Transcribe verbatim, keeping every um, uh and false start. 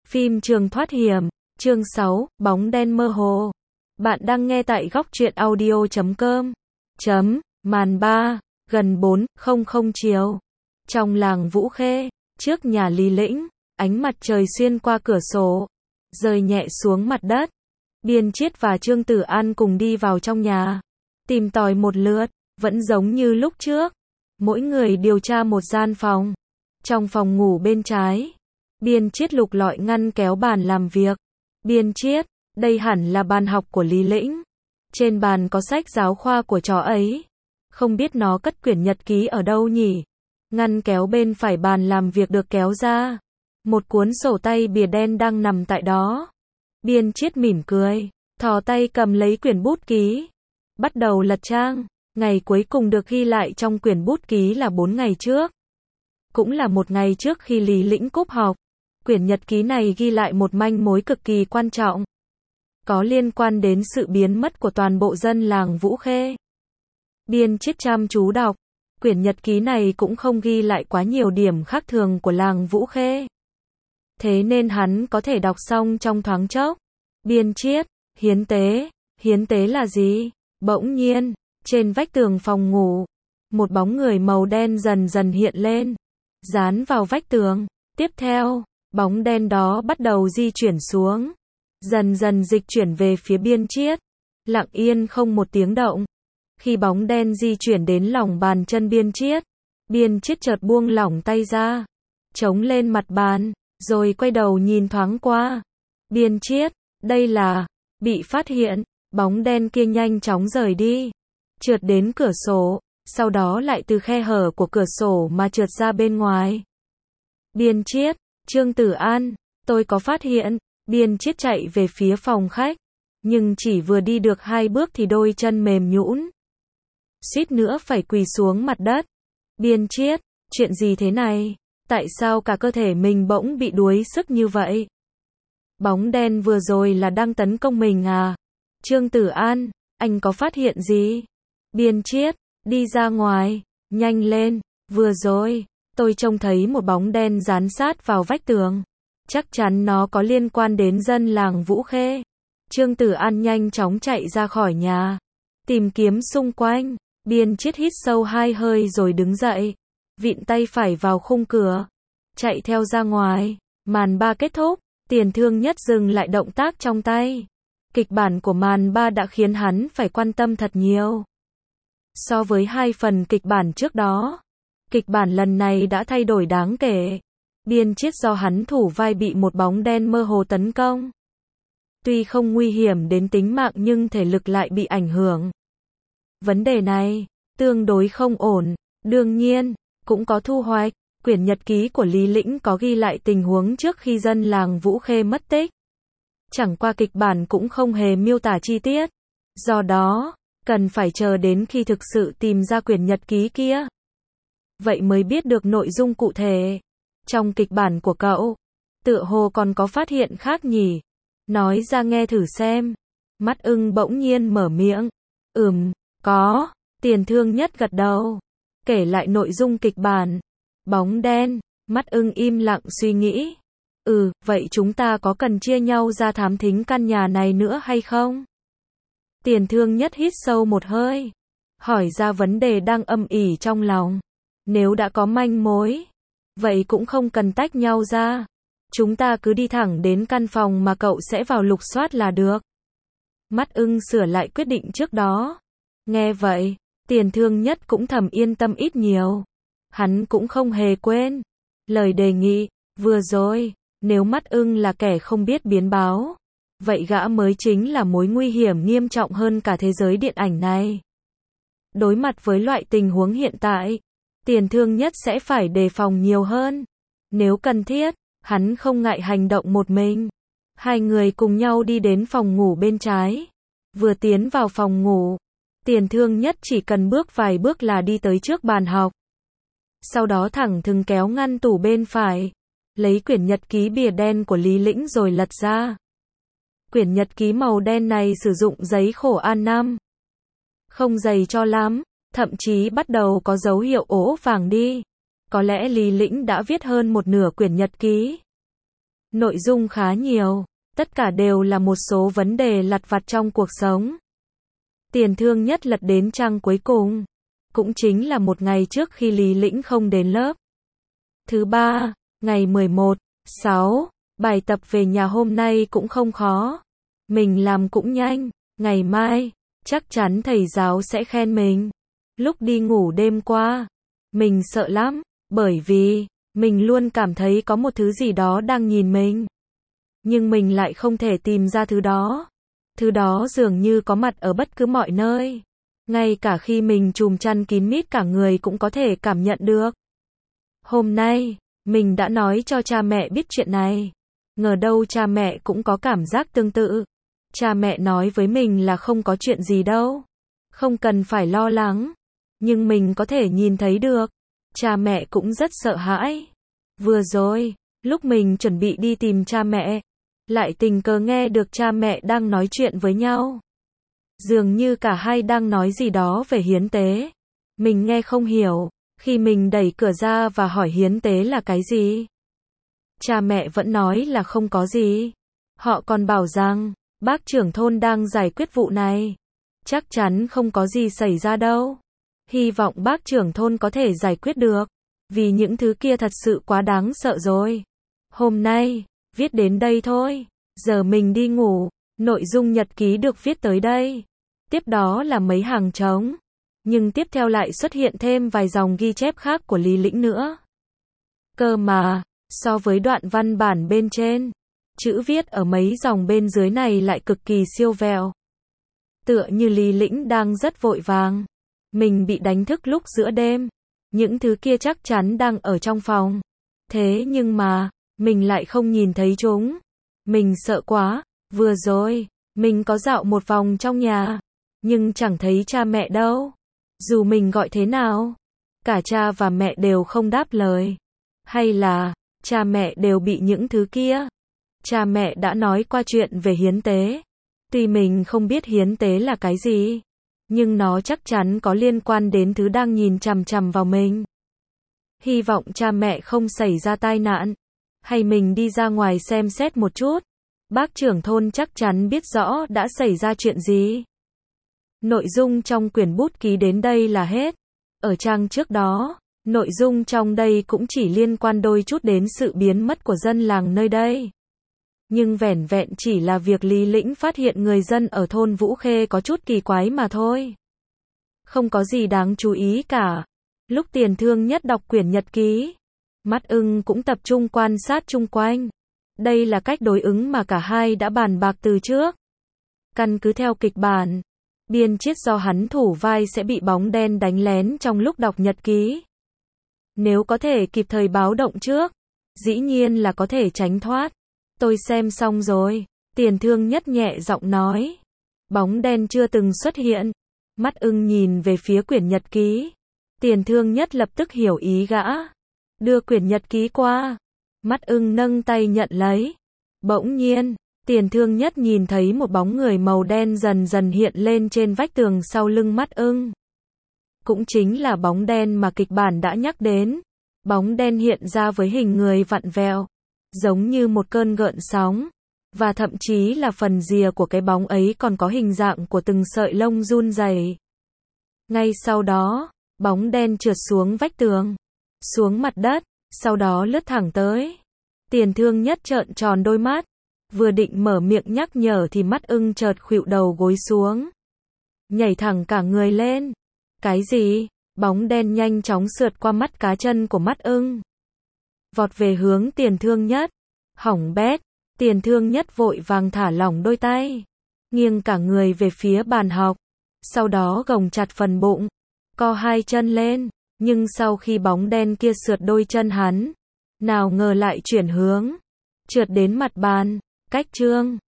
Phim Trường Thoát Hiểm, chương sáu, Bóng đen mơ hồ. Bạn đang nghe tại góc truyện audio chấm com. Chấm, màn ba, gần bốn không không chiều. Trong làng Vũ Khê, trước nhà Lý Lĩnh, ánh mặt trời xuyên qua cửa sổ, rơi nhẹ xuống mặt đất. Biên Chiết và Trương Tử An cùng đi vào trong nhà, tìm tòi một lượt, vẫn giống như lúc trước. Mỗi người điều tra một gian phòng. Trong phòng ngủ bên trái, Biên Chiết lục lọi ngăn kéo bàn làm việc. Biên Chiết, đây hẳn là bàn học của Lý Lĩnh. Trên bàn có sách giáo khoa của chó ấy. Không biết nó cất quyển nhật ký ở đâu nhỉ? Ngăn kéo bên phải bàn làm việc được kéo ra. Một cuốn sổ tay bìa đen đang nằm tại đó. Biên Chiết mỉm cười, thò tay cầm lấy quyển bút ký. Bắt đầu lật trang. Ngày cuối cùng được ghi lại trong quyển bút ký là bốn ngày trước. Cũng là một ngày trước khi Lý Lĩnh cúp học. Quyển nhật ký này ghi lại một manh mối cực kỳ quan trọng, có liên quan đến sự biến mất của toàn bộ dân làng Vũ Khê. Biên Chiết chăm chú đọc. Quyển nhật ký này cũng không ghi lại quá nhiều điểm khác thường của làng Vũ Khê. Thế nên hắn có thể đọc xong trong thoáng chốc. Biên Chiết, hiến tế. Hiến tế là gì? Bỗng nhiên, trên vách tường phòng ngủ, một bóng người màu đen dần dần hiện lên, dán vào vách tường. Tiếp theo, bóng đen đó bắt đầu di chuyển xuống, dần dần dịch chuyển về phía Biên Chiết, lặng yên không một tiếng động. Khi bóng đen di chuyển đến lòng bàn chân Biên Chiết, Biên Chiết chợt buông lỏng tay ra, chống lên mặt bàn, rồi quay đầu nhìn thoáng qua. Biên Chiết, đây là, bị phát hiện, bóng đen kia nhanh chóng rời đi, trượt đến cửa sổ, sau đó lại từ khe hở của cửa sổ mà trượt ra bên ngoài. Biên Chiết, Trương Tử An, tôi có phát hiện. Biên Chiết chạy về phía phòng khách, nhưng chỉ vừa đi được hai bước thì đôi chân mềm nhũn, suýt nữa phải quỳ xuống mặt đất. Biên Chiết, chuyện gì thế này? Tại sao cả cơ thể mình bỗng bị đuối sức như vậy? Bóng đen vừa rồi là đang tấn công mình à? Trương Tử An, anh có phát hiện gì? Biên Chiết, đi ra ngoài, nhanh lên, vừa rồi, tôi trông thấy một bóng đen dán sát vào vách tường. Chắc chắn nó có liên quan đến dân làng Vũ Khê. Trương Tử An nhanh chóng chạy ra khỏi nhà, tìm kiếm xung quanh. Biên Chiết hít sâu hai hơi rồi đứng dậy, vịn tay phải vào khung cửa, chạy theo ra ngoài. Màn ba kết thúc, Tiền Thương Nhất dừng lại động tác trong tay. Kịch bản của màn ba đã khiến hắn phải quan tâm thật nhiều. So với hai phần kịch bản trước đó, kịch bản lần này đã thay đổi đáng kể. Biên Chiết do hắn thủ vai bị một bóng đen mơ hồ tấn công. Tuy không nguy hiểm đến tính mạng nhưng thể lực lại bị ảnh hưởng. Vấn đề này, tương đối không ổn. Đương nhiên, cũng có thu hoạch. Quyển nhật ký của Lý Lĩnh có ghi lại tình huống trước khi dân làng Vũ Khê mất tích. Chẳng qua kịch bản cũng không hề miêu tả chi tiết. Do đó, cần phải chờ đến khi thực sự tìm ra quyển nhật ký kia, vậy mới biết được nội dung cụ thể. Trong kịch bản của cậu, tựa hồ còn có phát hiện khác nhỉ? Nói ra nghe thử xem. Mắt Ưng bỗng nhiên mở miệng. Ừm, có. Tiền Thương Nhất gật đầu, kể lại nội dung kịch bản. Bóng đen. Mắt Ưng im lặng suy nghĩ. Ừ, vậy chúng ta có cần chia nhau ra thám thính căn nhà này nữa hay không? Tiền Thương Nhất hít sâu một hơi, hỏi ra vấn đề đang âm ỉ trong lòng. Nếu đã có manh mối, vậy cũng không cần tách nhau ra. Chúng ta cứ đi thẳng đến căn phòng mà cậu sẽ vào lục soát là được. Mắt Ưng sửa lại quyết định trước đó. Nghe vậy, Tiền Thương Nhất cũng thầm yên tâm ít nhiều. Hắn cũng không hề quên lời đề nghị vừa rồi. Nếu Mắt Ưng là kẻ không biết biến báo, vậy gã mới chính là mối nguy hiểm nghiêm trọng hơn cả thế giới điện ảnh này. Đối mặt với loại tình huống hiện tại, Tiền Thương Nhất sẽ phải đề phòng nhiều hơn. Nếu cần thiết, hắn không ngại hành động một mình. Hai người cùng nhau đi đến phòng ngủ bên trái. Vừa tiến vào phòng ngủ, Tiền Thương Nhất chỉ cần bước vài bước là đi tới trước bàn học. Sau đó thẳng thừng kéo ngăn tủ bên phải, lấy quyển nhật ký bìa đen của Lý Lĩnh rồi lật ra. Quyển nhật ký màu đen này sử dụng giấy khổ A năm. Không dày cho lắm, thậm chí bắt đầu có dấu hiệu ố vàng đi. Có lẽ Lý Lĩnh đã viết hơn một nửa quyển nhật ký. Nội dung khá nhiều, tất cả đều là một số vấn đề lặt vặt trong cuộc sống. Tiền Thương Nhất lật đến trang cuối cùng, cũng chính là một ngày trước khi Lý Lĩnh không đến lớp. Thứ ba, ngày mười một, sáu, bài tập về nhà hôm nay cũng không khó. Mình làm cũng nhanh, ngày mai, chắc chắn thầy giáo sẽ khen mình. Lúc đi ngủ đêm qua, mình sợ lắm, bởi vì, mình luôn cảm thấy có một thứ gì đó đang nhìn mình. Nhưng mình lại không thể tìm ra thứ đó. Thứ đó dường như có mặt ở bất cứ mọi nơi. Ngay cả khi mình trùm chăn kín mít cả người cũng có thể cảm nhận được. Hôm nay, mình đã nói cho cha mẹ biết chuyện này. Ngờ đâu cha mẹ cũng có cảm giác tương tự. Cha mẹ nói với mình là không có chuyện gì đâu. Không cần phải lo lắng. Nhưng mình có thể nhìn thấy được. Cha mẹ cũng rất sợ hãi. Vừa rồi, lúc mình chuẩn bị đi tìm cha mẹ, lại tình cờ nghe được cha mẹ đang nói chuyện với nhau. Dường như cả hai đang nói gì đó về hiến tế. Mình nghe không hiểu, khi mình đẩy cửa ra và hỏi hiến tế là cái gì. Cha mẹ vẫn nói là không có gì. Họ còn bảo rằng, bác trưởng thôn đang giải quyết vụ này. Chắc chắn không có gì xảy ra đâu. Hy vọng bác trưởng thôn có thể giải quyết được. Vì những thứ kia thật sự quá đáng sợ rồi. Hôm nay, viết đến đây thôi. Giờ mình đi ngủ. Nội dung nhật ký được viết tới đây. Tiếp đó là mấy hàng trống. Nhưng tiếp theo lại xuất hiện thêm vài dòng ghi chép khác của Lý Lĩnh nữa. Cơ mà, so với đoạn văn bản bên trên, chữ viết ở mấy dòng bên dưới này lại cực kỳ siêu vẹo. Tựa như Lý Lĩnh đang rất vội vàng. Mình bị đánh thức lúc giữa đêm. Những thứ kia chắc chắn đang ở trong phòng. Thế nhưng mà, mình lại không nhìn thấy chúng. Mình sợ quá. Vừa rồi, mình có dạo một vòng trong nhà. Nhưng chẳng thấy cha mẹ đâu. Dù mình gọi thế nào, cả cha và mẹ đều không đáp lời. Hay là, cha mẹ đều bị những thứ kia. Cha mẹ đã nói qua chuyện về hiến tế. Tuy mình không biết hiến tế là cái gì, nhưng nó chắc chắn có liên quan đến thứ đang nhìn chằm chằm vào mình. Hy vọng cha mẹ không xảy ra tai nạn. Hay mình đi ra ngoài xem xét một chút. Bác trưởng thôn chắc chắn biết rõ đã xảy ra chuyện gì. Nội dung trong quyển bút ký đến đây là hết. Ở trang trước đó, nội dung trong đây cũng chỉ liên quan đôi chút đến sự biến mất của dân làng nơi đây. Nhưng vẻn vẹn chỉ là việc Lý Lĩnh phát hiện người dân ở thôn Vũ Khê có chút kỳ quái mà thôi. Không có gì đáng chú ý cả. Lúc Tiền Thương Nhất đọc quyển nhật ký, mắt ưng cũng tập trung quan sát chung quanh. Đây là cách đối ứng mà cả hai đã bàn bạc từ trước. Căn cứ theo kịch bản, biên chiết do hắn thủ vai sẽ bị bóng đen đánh lén trong lúc đọc nhật ký. Nếu có thể kịp thời báo động trước, dĩ nhiên là có thể tránh thoát. Tôi xem xong rồi, Tiền Thương Nhất nhẹ giọng nói. Bóng đen chưa từng xuất hiện. Mắt ưng nhìn về phía quyển nhật ký. Tiền Thương Nhất lập tức hiểu ý gã. Đưa quyển nhật ký qua. Mắt ưng nâng tay nhận lấy. Bỗng nhiên, Tiền Thương Nhất nhìn thấy một bóng người màu đen dần dần hiện lên trên vách tường sau lưng mắt ưng. Cũng chính là bóng đen mà kịch bản đã nhắc đến. Bóng đen hiện ra với hình người vặn vẹo, giống như một cơn gợn sóng. Và thậm chí là phần rìa của cái bóng ấy còn có hình dạng của từng sợi lông run rẩy. Ngay sau đó, bóng đen trượt xuống vách tường, xuống mặt đất, sau đó lướt thẳng tới. Tiền Thương Nhất trợn tròn đôi mắt, vừa định mở miệng nhắc nhở thì mắt ưng chợt khuỵu đầu gối xuống, nhảy thẳng cả người lên. Cái gì? Bóng đen nhanh chóng sượt qua mắt cá chân của mắt ưng, vọt về hướng Tiền Thương Nhất. Hỏng bét. Tiền Thương Nhất vội vàng thả lỏng đôi tay, nghiêng cả người về phía bàn học, sau đó gồng chặt phần bụng, co hai chân lên. Nhưng sau khi bóng đen kia sượt đôi chân hắn, nào ngờ lại chuyển hướng, trượt đến mặt bàn, cách chương.